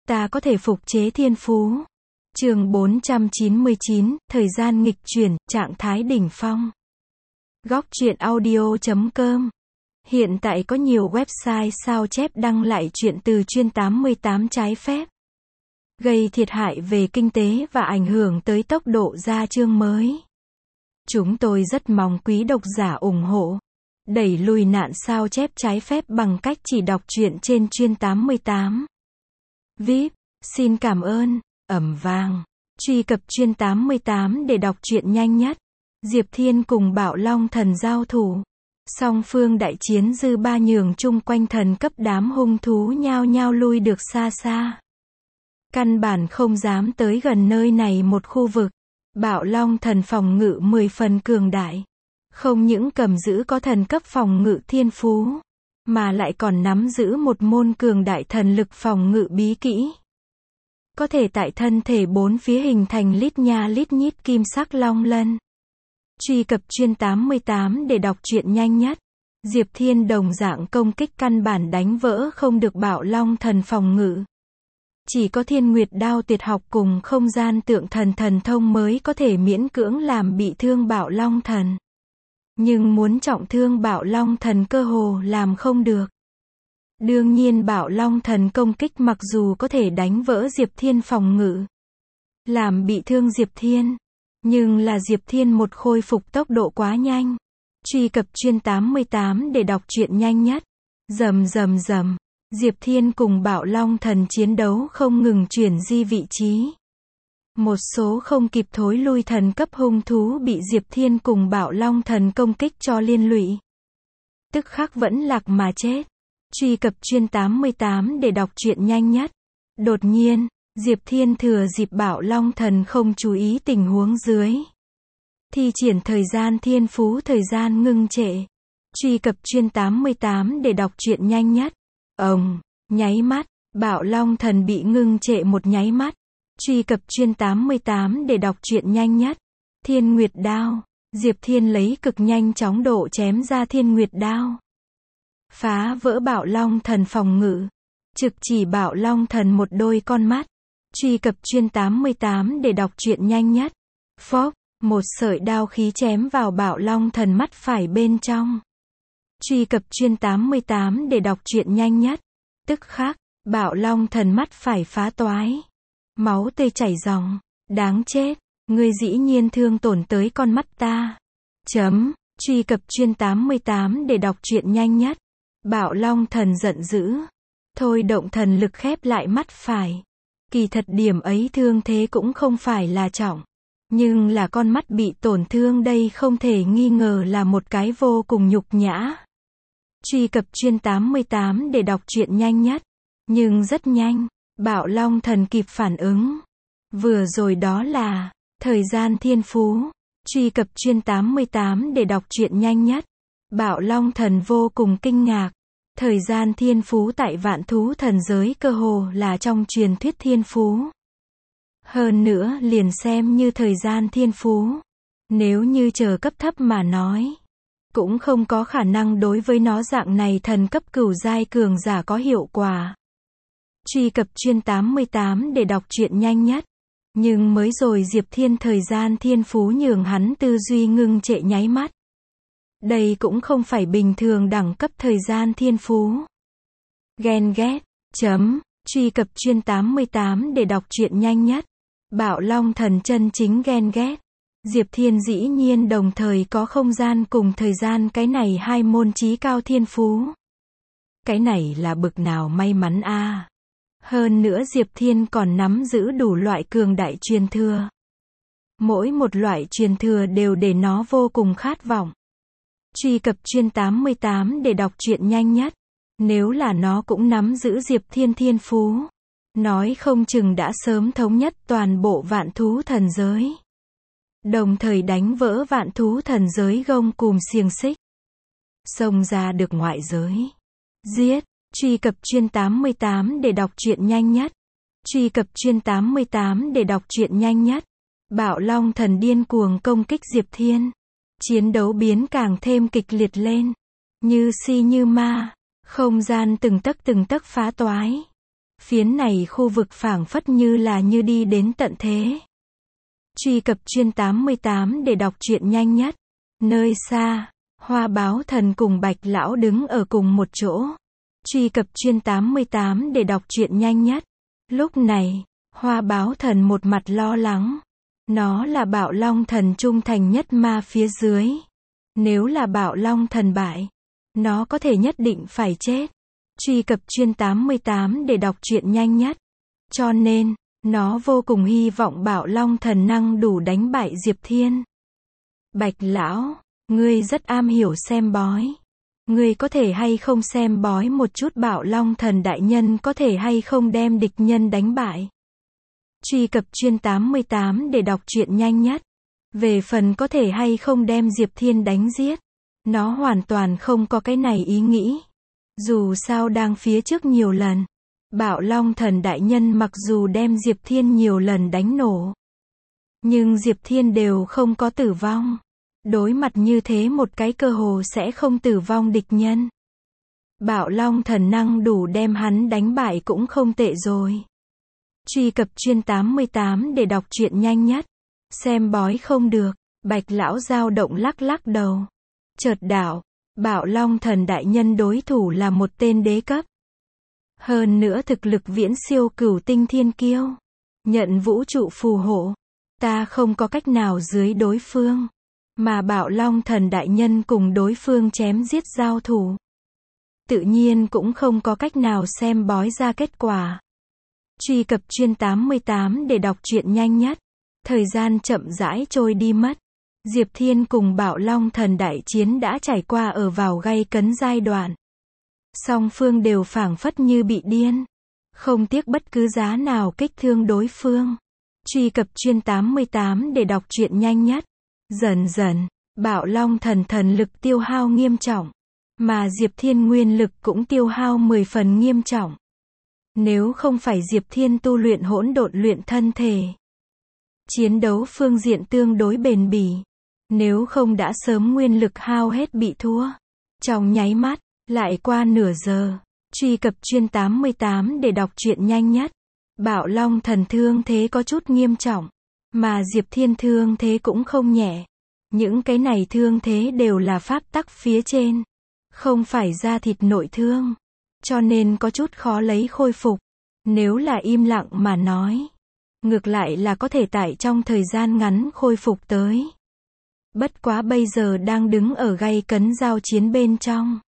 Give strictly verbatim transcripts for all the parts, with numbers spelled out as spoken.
ta có thể phục chế thiên phú. Chương bốn trăm chín mươi chín, thời gian nghịch chuyển, trạng thái đỉnh phong. Góc truyện audio chấm com. Hiện tại có nhiều website sao chép đăng lại truyện từ chuyên tám mươi tám trái phép, gây thiệt hại về kinh tế và ảnh hưởng tới tốc độ ra chương mới. Chúng tôi rất mong quý độc giả ủng hộ, đẩy lùi nạn sao chép trái phép bằng cách chỉ đọc truyện trên chuyên tám mươi tám. vê i pê, xin cảm ơn, ầm vang. Truy cập chuyên tám mươi tám để đọc truyện nhanh nhất. Diệp Thiên cùng Bạo Long Thần giao thủ. Song phương đại chiến dư ba nhường chung quanh thần cấp, đám hung thú nhao nhao lui được xa xa. Căn bản không dám tới gần nơi này một khu vực. Bạo Long Thần phòng ngự mười phần cường đại. Không những cầm giữ có thần cấp phòng ngự thiên phú, mà lại còn nắm giữ một môn cường đại thần lực phòng ngự bí kỹ. Có thể tại thân thể bốn phía hình thành lít nha lít nhít kim sắc long lân. Truy cập chuyên tám mươi tám để đọc truyện nhanh nhất. Diệp Thiên đồng dạng công kích căn bản đánh vỡ không được Bạo Long Thần phòng ngự. Chỉ có Thiên Nguyệt Đao tuyệt học cùng không gian tượng thần thần thông mới có thể miễn cưỡng làm bị thương Bạo Long Thần. Nhưng muốn trọng thương Bạo Long Thần cơ hồ làm không được. Đương nhiên Bạo Long Thần công kích mặc dù có thể đánh vỡ Diệp Thiên phòng ngự, làm bị thương Diệp Thiên, nhưng là Diệp Thiên một khôi phục tốc độ quá nhanh. Truy cập chuyên tám mươi tám để đọc truyện nhanh nhất. Rầm rầm rầm, Diệp Thiên cùng Bạo Long Thần chiến đấu không ngừng chuyển di vị trí. Một số không kịp thối lui thần cấp hung thú bị Diệp Thiên cùng Bạo Long Thần công kích cho liên lụy, tức khắc vẫn lạc mà chết. Truy cập chuyên tám mươi tám để đọc truyện nhanh nhất. Đột nhiên, Diệp Thiên thừa dịp Bạo Long Thần không chú ý tình huống dưới, thi triển thời gian thiên phú thời gian ngưng trệ. Truy cập chuyên tám mươi tám để đọc truyện nhanh nhất. Ồng, nháy mắt, Bạo Long Thần bị ngưng trệ một nháy mắt. Truy cập chuyên tám mươi tám để đọc truyện nhanh nhất. Thiên Nguyệt Đao. Diệp Thiên lấy cực nhanh chóng độ chém ra Thiên Nguyệt Đao, phá vỡ Bạo Long Thần phòng ngự, trực chỉ Bạo Long Thần một đôi con mắt. Truy cập chuyên tám mươi tám để đọc truyện nhanh nhất. Phốc, một sợi đao khí chém vào Bạo Long Thần mắt phải bên trong. Truy cập chuyên tám mươi tám để đọc truyện nhanh nhất. Tức khắc, Bạo Long Thần mắt phải phá toái, máu tươi chảy ròng. Đáng chết, ngươi dĩ nhiên thương tổn tới con mắt ta. Chấm. Truy cập chuyên tám mươi tám để đọc truyện nhanh nhất. Bạo Long Thần giận dữ, thôi động thần lực khép lại mắt phải. Kỳ thật điểm ấy thương thế cũng không phải là trọng, nhưng là con mắt bị tổn thương đây không thể nghi ngờ là một cái vô cùng nhục nhã. Truy cập chuyên tám mươi tám để đọc truyện nhanh nhất. Nhưng rất nhanh, Bạo Long Thần kịp phản ứng. Vừa rồi đó là thời gian thiên phú. Truy cập chuyên tám mươi tám để đọc truyện nhanh nhất. Bạo Long Thần vô cùng kinh ngạc. Thời gian thiên phú tại vạn thú thần giới cơ hồ là trong truyền thuyết thiên phú. Hơn nữa liền xem như thời gian thiên phú, nếu như chờ cấp thấp mà nói, cũng không có khả năng đối với nó dạng này thần cấp cửu giai cường giả có hiệu quả. Truy cập chuyên tám mươi tám để đọc truyện nhanh nhất. Nhưng mới rồi Diệp Thiên thời gian thiên phú nhường hắn tư duy ngưng trệ nháy mắt. Đây cũng không phải bình thường đẳng cấp thời gian thiên phú. Ghen ghét. Chấm. Truy cập chuyên tám mươi tám để đọc truyện nhanh nhất. Bạo Long Thần chân chính ghen ghét. Diệp Thiên dĩ nhiên đồng thời có không gian cùng thời gian cái này hai môn chí cao thiên phú. Cái này là bực nào may mắn a. À. Hơn nữa Diệp Thiên còn nắm giữ đủ loại cường đại truyền thừa. Mỗi một loại truyền thừa đều để nó vô cùng khát vọng. Truy cập chuyên tám mươi tám để đọc truyện nhanh nhất. Nếu là nó cũng nắm giữ Diệp Thiên thiên phú, nói không chừng đã sớm thống nhất toàn bộ vạn thú thần giới, đồng thời đánh vỡ vạn thú thần giới gông cùm xiềng xích, xông ra được ngoại giới. Giết. Truy cập chuyên tám mươi tám để đọc truyện nhanh nhất. Truy cập chuyên tám mươi tám để đọc truyện nhanh nhất. Bạo Long Thần điên cuồng công kích Diệp Thiên. Chiến đấu biến càng thêm kịch liệt lên. Như si như ma, không gian từng tấc từng tấc phá toái. Phiến này khu vực phảng phất như là như đi đến tận thế. Truy cập chuyên tám mươi tám để đọc truyện nhanh nhất. Nơi xa, Hoa Báo Thần cùng Bạch Lão đứng ở cùng một chỗ. Truy cập chuyên tám mươi tám để đọc truyện nhanh nhất. Lúc này, Hoa Báo Thần một mặt lo lắng. Nó là Bạo Long Thần trung thành nhất ma phía dưới. Nếu là Bạo Long Thần bại, nó có thể nhất định phải chết. Truy cập chuyên tám mươi tám để đọc truyện nhanh nhất. Cho nên, nó vô cùng hy vọng Bạo Long Thần năng đủ đánh bại Diệp Thiên. Bạch Lão, ngươi rất am hiểu xem bói. Ngươi có thể hay không xem bói một chút Bạo Long Thần đại nhân có thể hay không đem địch nhân đánh bại. Truy cập chuyên tám mươi tám để đọc truyện nhanh nhất. Về phần có thể hay không đem Diệp Thiên đánh giết, nó hoàn toàn không có cái này ý nghĩ. Dù sao đang phía trước nhiều lần, Bạo Long Thần đại nhân mặc dù đem Diệp Thiên nhiều lần đánh nổ, nhưng Diệp Thiên đều không có tử vong. Đối mặt như thế một cái cơ hồ sẽ không tử vong địch nhân, Bạo Long Thần năng đủ đem hắn đánh bại cũng không tệ rồi. Truy cập chuyên tám mươi tám để đọc truyện nhanh nhất. Xem bói không được, Bạch Lão dao động lắc lắc đầu. Chợt đạo, Bạo Long Thần đại nhân đối thủ là một tên đế cấp. Hơn nữa thực lực viễn siêu cửu tinh thiên kiêu. Nhận vũ trụ phù hộ. Ta không có cách nào dưới đối phương. Mà Bạo Long Thần đại nhân cùng đối phương chém giết giao thủ, tự nhiên cũng không có cách nào xem bói ra kết quả. Truy cập chuyên tám mươi tám để đọc truyện nhanh nhất. Thời gian chậm rãi trôi đi mất. Diệp Thiên cùng Bạo Long Thần đại chiến đã trải qua ở vào gay cấn giai đoạn. Song phương đều phảng phất như bị điên, không tiếc bất cứ giá nào kích thương đối phương. Truy cập chuyên tám mươi tám để đọc truyện nhanh nhất. Dần dần, Bạo Long Thần thần lực tiêu hao nghiêm trọng, mà Diệp Thiên nguyên lực cũng tiêu hao mười phần nghiêm trọng. Nếu không phải Diệp Thiên tu luyện hỗn độn luyện thân thể, chiến đấu phương diện tương đối bền bỉ, nếu không đã sớm nguyên lực hao hết bị thua. Trong nháy mắt, lại qua nửa giờ. Truy cập chuyên tám mươi tám để đọc truyện nhanh nhất. Bạo Long Thần thương thế có chút nghiêm trọng, mà Diệp Thiên thương thế cũng không nhẹ. Những cái này thương thế đều là pháp tắc phía trên, không phải da thịt nội thương, cho nên có chút khó lấy khôi phục. Nếu là im lặng mà nói, ngược lại là có thể tại trong thời gian ngắn khôi phục tới. Bất quá bây giờ đang đứng ở gay cấn giao chiến bên trong,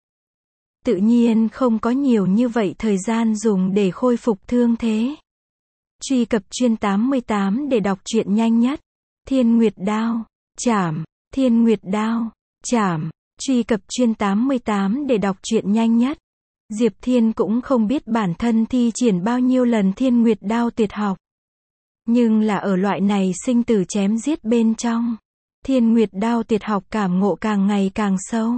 tự nhiên không có nhiều như vậy thời gian dùng để khôi phục thương thế. Truy cập chuyên tám mươi tám để đọc truyện nhanh nhất. Thiên Nguyệt Đao, chảm. Thiên Nguyệt Đao, chảm. Truy cập chuyên tám mươi tám để đọc truyện nhanh nhất. Diệp Thiên cũng không biết bản thân thi triển bao nhiêu lần Thiên Nguyệt Đao tuyệt học, nhưng là ở loại này sinh tử chém giết bên trong, Thiên Nguyệt Đao tuyệt học cảm ngộ càng ngày càng sâu.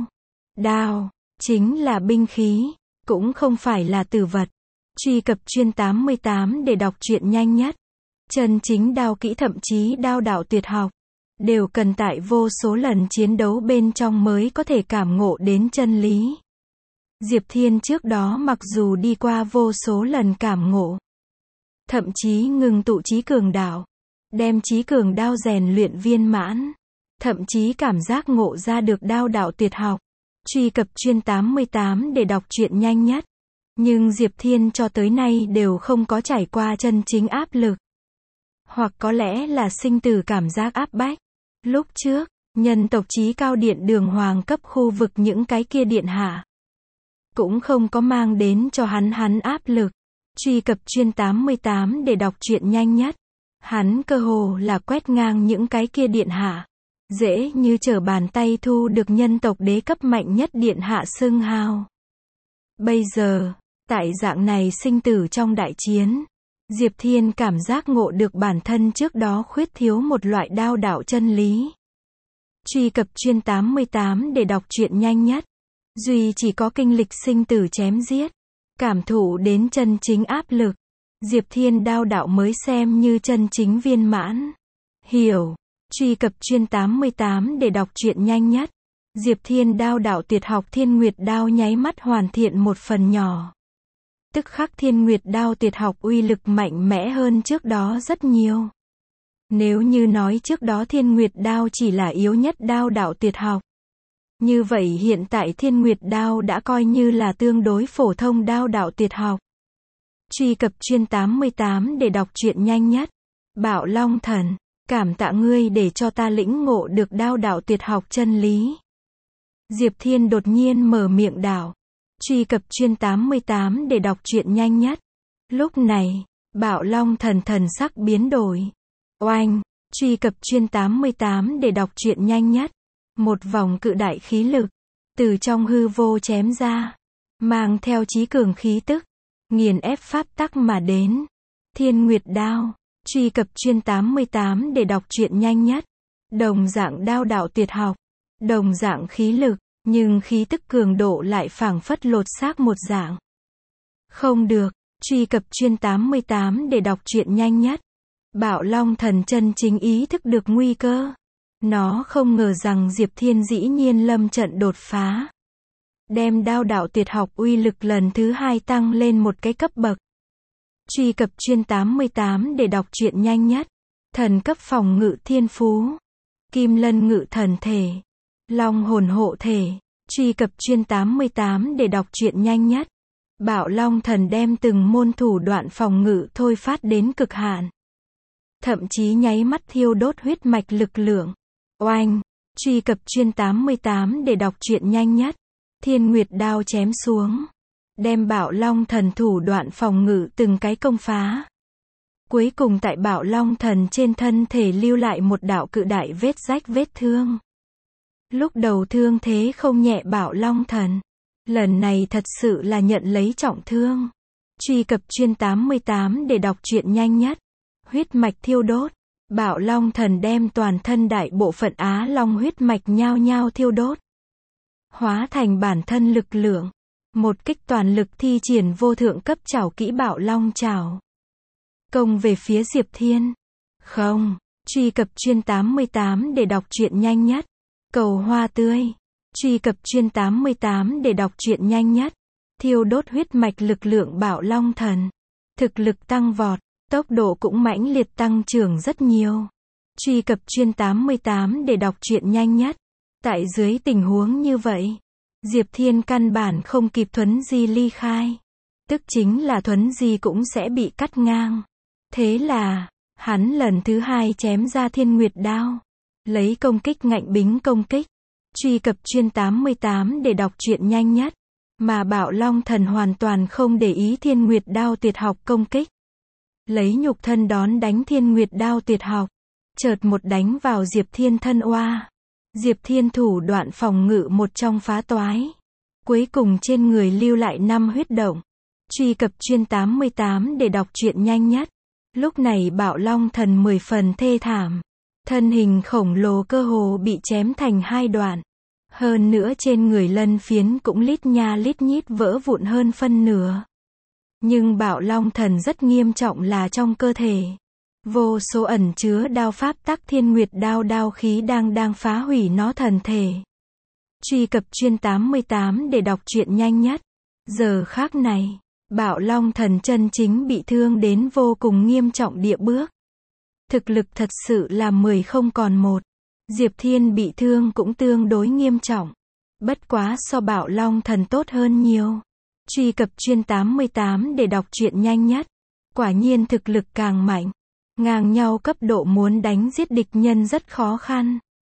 Đao chính là binh khí, cũng không phải là tử vật. Truy cập chuyên tám mươi tám để đọc truyện nhanh nhất. Chân chính đao kỹ thậm chí đao đạo tuyệt học, đều cần tại vô số lần chiến đấu bên trong mới có thể cảm ngộ đến chân lý. Diệp Thiên trước đó mặc dù đi qua vô số lần cảm ngộ, thậm chí ngừng tụ chí cường đạo, đem chí cường đao rèn luyện viên mãn, thậm chí cảm giác ngộ ra được đao đạo tuyệt học. Truy cập chuyên tám mươi tám để đọc truyện nhanh nhất. Nhưng Diệp Thiên cho tới nay đều không có trải qua chân chính áp lực, hoặc có lẽ là sinh tử cảm giác áp bách. Lúc trước, nhân tộc chí cao điện đường hoàng cấp khu vực những cái kia điện hạ, cũng không có mang đến cho hắn hắn áp lực. Truy cập chuyên tám mươi tám để đọc truyện nhanh nhất. Hắn cơ hồ là quét ngang những cái kia điện hạ, dễ như trở bàn tay thu được nhân tộc đế cấp mạnh nhất điện hạ xưng hào. Bây giờ, tại dạng này sinh tử trong đại chiến, Diệp Thiên cảm giác ngộ được bản thân trước đó khuyết thiếu một loại đao đạo chân lý. Truy cập chuyên tám mươi tám để đọc truyện nhanh nhất. Duy chỉ có kinh lịch sinh tử chém giết, cảm thụ đến chân chính áp lực, Diệp Thiên đao đạo mới xem như chân chính viên mãn. Hiểu. Truy cập chuyên tám mươi tám để đọc truyện nhanh nhất. Diệp Thiên đao đạo tuyệt học Thiên Nguyệt Đao nháy mắt hoàn thiện một phần nhỏ. Tức khắc Thiên Nguyệt đao tuyệt học uy lực mạnh mẽ hơn trước đó rất nhiều. Nếu như nói trước đó Thiên Nguyệt đao chỉ là yếu nhất đao đạo tuyệt học, như vậy hiện tại Thiên Nguyệt đao đã coi như là tương đối phổ thông đao đạo tuyệt học. Truy cập chuyên tám mươi tám để đọc truyện nhanh nhất. Bạo Long Thần, cảm tạ ngươi để cho ta lĩnh ngộ được đao đạo tuyệt học chân lý. Diệp Thiên đột nhiên mở miệng đảo. Truy cập chuyên tám mươi tám để đọc truyện nhanh nhất. Lúc này, Bạo Long Thần thần sắc biến đổi. Oanh, truy cập chuyên tám mươi tám để đọc truyện nhanh nhất. Một vòng cự đại khí lực, từ trong hư vô chém ra, mang theo chí cường khí tức, nghiền ép pháp tắc mà đến. Thiên Nguyệt đao, truy cập chuyên tám mươi tám để đọc truyện nhanh nhất. Đồng dạng đao đạo tuyệt học, đồng dạng khí lực, nhưng khí tức cường độ lại phảng phất lột xác một dạng. Không được, truy cập chuyên tám mươi tám để đọc truyện nhanh nhất. Bạo Long Thần chân chính ý thức được nguy cơ. Nó không ngờ rằng Diệp Thiên dĩ nhiên lâm trận đột phá. Đem đao đạo tuyệt học uy lực lần thứ hai tăng lên một cái cấp bậc. Truy cập chuyên tám mươi tám để đọc truyện nhanh nhất. Thần cấp phòng ngự thiên phú. Kim lân ngự thần thể. Long hồn hộ thể. Truy cập chuyên tám mươi tám để đọc truyện nhanh nhất. Bạo Long Thần đem từng môn thủ đoạn phòng ngự thôi phát đến cực hạn. Thậm chí nháy mắt thiêu đốt huyết mạch lực lượng. Oanh, truy cập chuyên tám mươi tám để đọc truyện nhanh nhất. Thiên Nguyệt đao chém xuống, đem Bạo Long Thần thủ đoạn phòng ngự từng cái công phá. Cuối cùng tại Bạo Long Thần trên thân thể lưu lại một đạo cự đại vết rách vết thương. Lúc đầu thương thế không nhẹ Bạo Long Thần, lần này thật sự là nhận lấy trọng thương. Truy cập chuyên tám mươi tám để đọc truyện nhanh nhất. Huyết mạch thiêu đốt, Bạo Long Thần đem toàn thân đại bộ phận Á Long huyết mạch nhao nhao thiêu đốt, hóa thành bản thân lực lượng, một kích toàn lực thi triển vô thượng cấp trảo kỹ Bạo Long trảo, công về phía Diệp Thiên. Không, truy cập chuyên tám mươi tám để đọc truyện nhanh nhất. Cầu hoa tươi, truy cập chuyên tám mươi tám để đọc truyện nhanh nhất. Thiêu đốt huyết mạch lực lượng Bạo Long Thần, thực lực tăng vọt, tốc độ cũng mãnh liệt tăng trưởng rất nhiều. Truy cập chuyên tám mươi tám để đọc truyện nhanh nhất. Tại dưới tình huống như vậy, Diệp Thiên căn bản không kịp thuấn di ly khai. Tức chính là thuấn di cũng sẽ bị cắt ngang. Thế là, hắn lần thứ hai chém ra Thiên Nguyệt đao. Lấy công kích ngạnh bính công kích. Truy cập chuyên tám mươi tám để đọc truyện nhanh nhất. Mà Bạo Long Thần hoàn toàn không để ý Thiên Nguyệt đao tuyệt học công kích. Lấy nhục thân đón đánh Thiên Nguyệt đao tuyệt học. Chợt một đánh vào Diệp Thiên thân oa. Diệp Thiên thủ đoạn phòng ngự một trong phá toái. Cuối cùng trên người lưu lại năm huyết động. Truy cập chuyên tám mươi tám để đọc truyện nhanh nhất. Lúc này Bạo Long Thần mười phần thê thảm. Thân hình khổng lồ cơ hồ bị chém thành hai đoạn. Hơn nữa trên người lân phiến cũng lít nha lít nhít vỡ vụn hơn phân nửa. Nhưng Bạo Long Thần rất nghiêm trọng là trong cơ thể. Vô số ẩn chứa đao pháp tắc Thiên Nguyệt đao đao khí đang đang phá hủy nó thần thể. Truy cập chuyên tám mươi tám để đọc truyện nhanh nhất. Giờ khác này, Bạo Long Thần chân chính bị thương đến vô cùng nghiêm trọng địa bước. Thực lực thật sự là mười không còn một. Diệp Thiên bị thương cũng tương đối nghiêm trọng. Bất quá so Bạo Long Thần tốt hơn nhiều. Truy cập chuyên tám mươi tám để đọc truyện nhanh nhất. Quả nhiên thực lực càng mạnh. Ngang nhau cấp độ muốn đánh giết địch nhân rất khó khăn.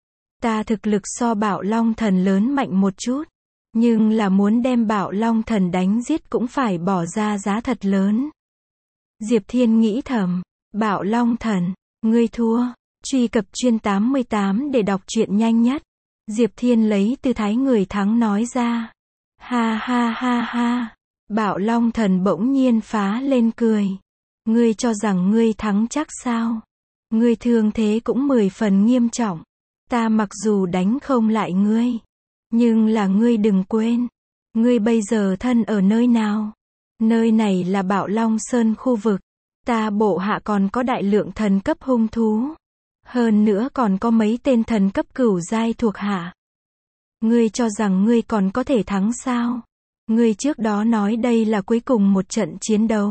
Ta thực lực so Bạo Long Thần lớn mạnh một chút. Nhưng là muốn đem Bạo Long Thần đánh giết cũng phải bỏ ra giá thật lớn. Diệp Thiên nghĩ thầm. Bạo Long Thần, ngươi thua. Truy cập chuyên tám mươi tám để đọc truyện nhanh nhất. Diệp Thiên lấy tư thái người thắng nói ra. Ha ha ha ha. Bạo Long Thần bỗng nhiên phá lên cười. Ngươi cho rằng ngươi thắng chắc sao? Ngươi thương thế cũng mười phần nghiêm trọng. Ta mặc dù đánh không lại ngươi. Nhưng là ngươi đừng quên. Ngươi bây giờ thân ở nơi nào? Nơi này là Bạo Long Sơn khu vực. Ta bộ hạ còn có đại lượng thần cấp hung thú. Hơn nữa còn có mấy tên thần cấp cửu giai thuộc hạ. Ngươi cho rằng ngươi còn có thể thắng sao? Ngươi trước đó nói đây là cuối cùng một trận chiến đấu.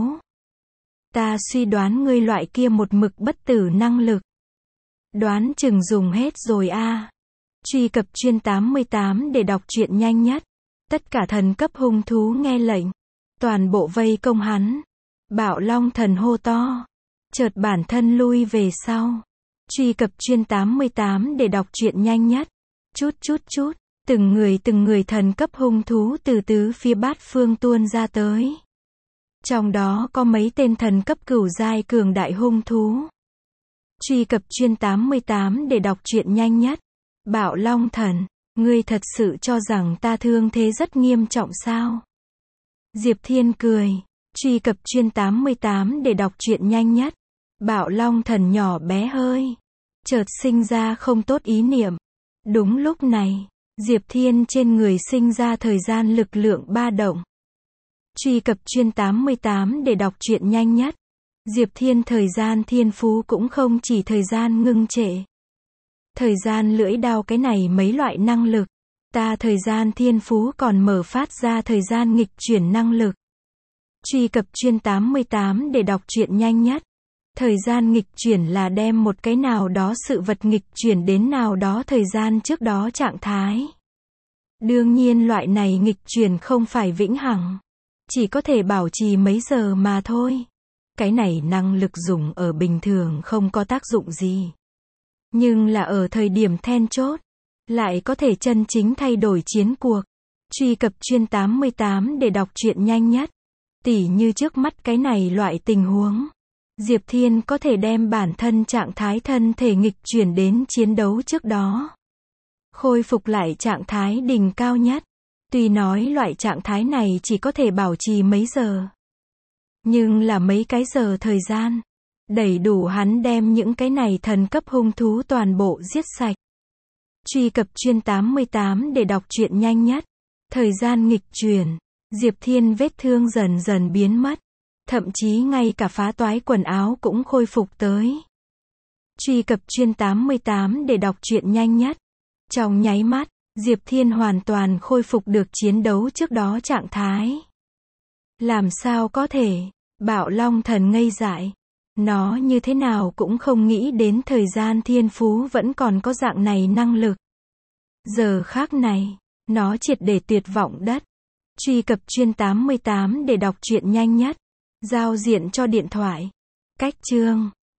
Ta suy đoán ngươi loại kia một mực bất tử năng lực. Đoán chừng dùng hết rồi a. Truy cập chuyên tám mươi tám để đọc truyện nhanh nhất. Tất cả thần cấp hung thú nghe lệnh. Toàn bộ vây công hắn. Bạo Long thần hô to. Chợt bản thân lui về sau. Truy cập chuyên tám mươi tám để đọc truyện nhanh nhất. Chút chút chút. Từng người từng người thần cấp hung thú từ tứ phía bát phương tuôn ra tới. Trong đó có mấy tên thần cấp cửu giai cường đại hung thú. Truy cập chuyên tám mươi tám để đọc truyện nhanh nhất. Bạo Long thần, ngươi thật sự cho rằng ta thương thế rất nghiêm trọng sao? Diệp Thiên cười. Truy cập chuyên tám mươi tám để đọc truyện nhanh nhất. Bạo Long thần nhỏ bé hơi. Chợt sinh ra không tốt ý niệm. Đúng lúc này, Diệp Thiên trên người sinh ra thời gian lực lượng ba động. Truy cập chuyên tám mươi tám để đọc truyện nhanh nhất. Diệp Thiên thời gian thiên phú cũng không chỉ thời gian ngưng trệ. Thời gian lưỡi đao cái này mấy loại năng lực. Ta thời gian thiên phú còn mở phát ra thời gian nghịch chuyển năng lực. Truy cập chuyên tám mươi tám để đọc truyện nhanh nhất. Thời gian nghịch chuyển là đem một cái nào đó sự vật nghịch chuyển đến nào đó thời gian trước đó trạng thái. Đương nhiên loại này nghịch chuyển không phải vĩnh hằng. Chỉ có thể bảo trì mấy giờ mà thôi. Cái này năng lực dùng ở bình thường không có tác dụng gì. Nhưng là ở thời điểm then chốt, lại có thể chân chính thay đổi chiến cuộc. Truy cập chuyên tám mươi tám để đọc truyện nhanh nhất. Tỉ như trước mắt cái này loại tình huống. Diệp Thiên có thể đem bản thân trạng thái thân thể nghịch chuyển đến chiến đấu trước đó. Khôi phục lại trạng thái đỉnh cao nhất. Tuy nói loại trạng thái này chỉ có thể bảo trì mấy giờ. Nhưng là mấy cái giờ thời gian. Đầy đủ hắn đem những cái này thần cấp hung thú toàn bộ giết sạch. Truy cập chuyên tám mươi tám để đọc truyện nhanh nhất. Thời gian nghịch chuyển. Diệp Thiên vết thương dần dần biến mất. Thậm chí ngay cả phá toái quần áo cũng khôi phục tới. Truy cập chuyên tám mươi tám để đọc truyện nhanh nhất. Trong nháy mắt, Diệp Thiên hoàn toàn khôi phục được chiến đấu trước đó trạng thái. Làm sao có thể? Bạo Long thần ngây dại. Nó như thế nào cũng không nghĩ đến thời gian thiên phú vẫn còn có dạng này năng lực. Giờ khác này, nó triệt để tuyệt vọng đất. Truy cập chuyên tám mươi tám để đọc truyện nhanh nhất. Giao diện cho điện thoại. Cách chương